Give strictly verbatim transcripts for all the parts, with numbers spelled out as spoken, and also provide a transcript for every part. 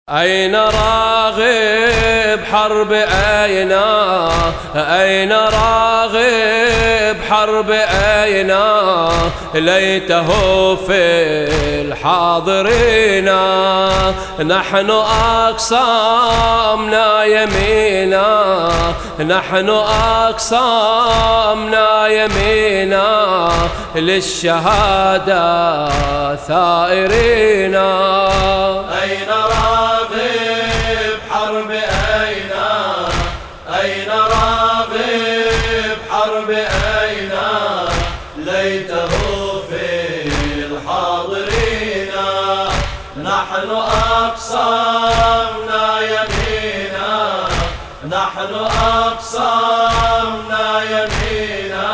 أين راغب حرب أين أين راغب حرب أين ليته في الحاضرين نحن أقسامنا يمينا نحن أقسامنا يمينا للشهادة ثائرين. أين راغب حرب أين أين راغب حرب أين ليته في الحاضرين نحن أقسامنا يمينا نحن أقسامنا يمينا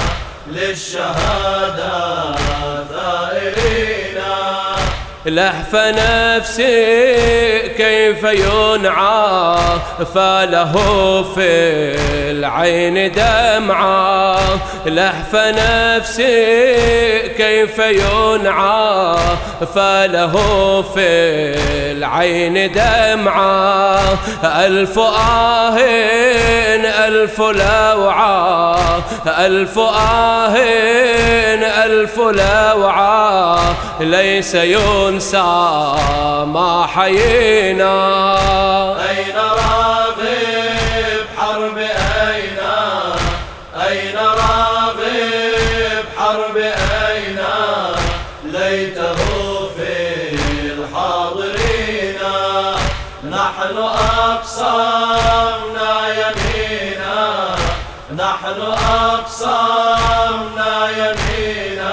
للشهادة ثائرين. لهف نفسي كيف ينعى فله في العين دمعة لهف نفسي كيف ينعى فله في العين دمعة ألف آه ألف لوعة ألف آه ألف لوعة ليس ينسى ما حيينا. أين راغب حرب أين أين راغب حرب أين ليته في الحاضرين نحن أقسامنا يمينا نحن أقسامنا يمينا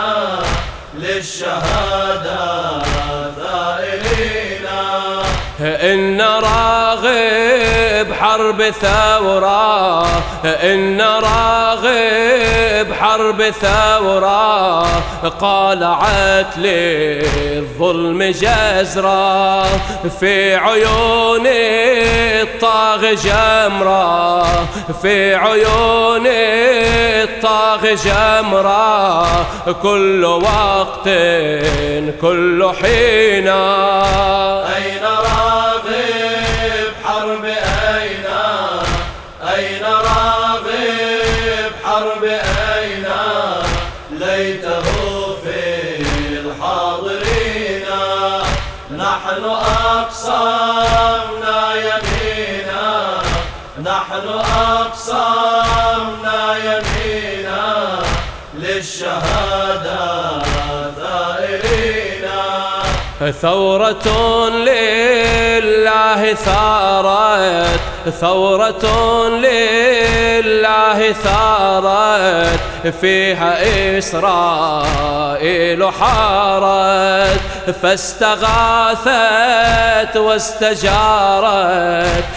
للشهادة ثائرين. إن راغب حرب ثورة إن راغب حرب ثورة قالعت للظلم جزرة في عيون الطاغ جمرة في عيون الطاغ جمرة كل وقت كل حين. أين راغب حرب أين أين راغب حرب أين ليته في الحاضرين نحن أقسامنا يمينا نحن أقسامنا يمينا للشهادة ثائرين. ثورة لله ثارت ثورة لله ثارت فيها إسرائيل حارت فاستغاثت واستجارت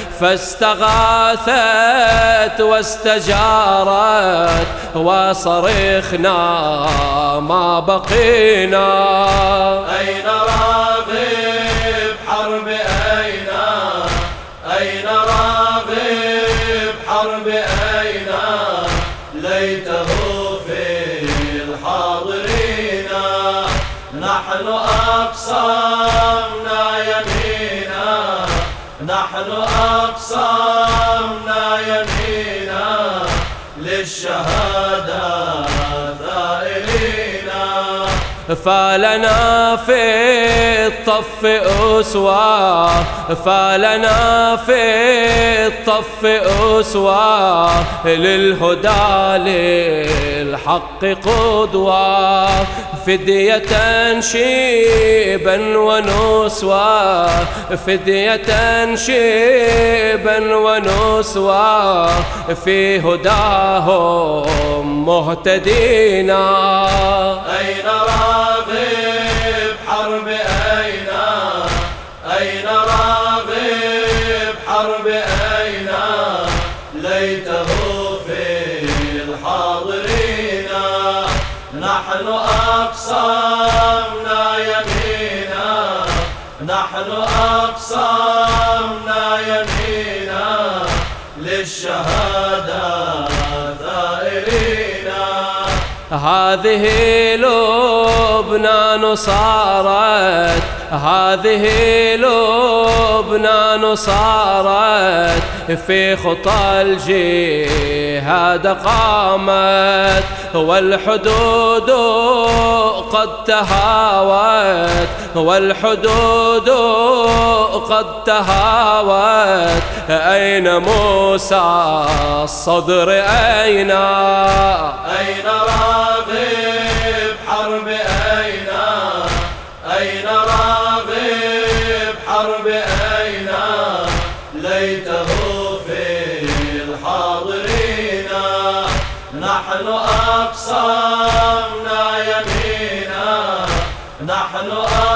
فاستغاثت واستجارت وصرخنا ما بقينا. أين راغب حرب أين أين راغب حرب أين ليته في الحاضرين نحن أقسامنا يمينا نحن أقسامنا يمينا للشهادة ثائرين. فلنا في الطف أسوة فلنا في الطف أسوة للهدى للحق قدوة فدية شيبا ونسوة فدية شيبا ونسوة في هداهم مهتدين. أين راغب حرب أين أين راغب حرب أين ليته في الحاضرين نحن أقسامنا يمينا نحن أقسامنا يمينا للشهادة ثائرين. هذه لبنان صارت هذه لبنان صارت في خطى الجهاد قامت، والحدود قد تهاوت، والحدود قد تهاوت. أين موسى الصدر أين؟ أين راغب حرب أين؟ أين راغب حرب أين؟ ليته في الحاضرين. نحن أقسمنا يمينا، نحن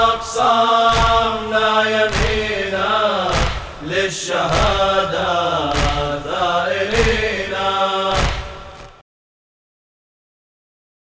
أقسمنا يمينا للشهادة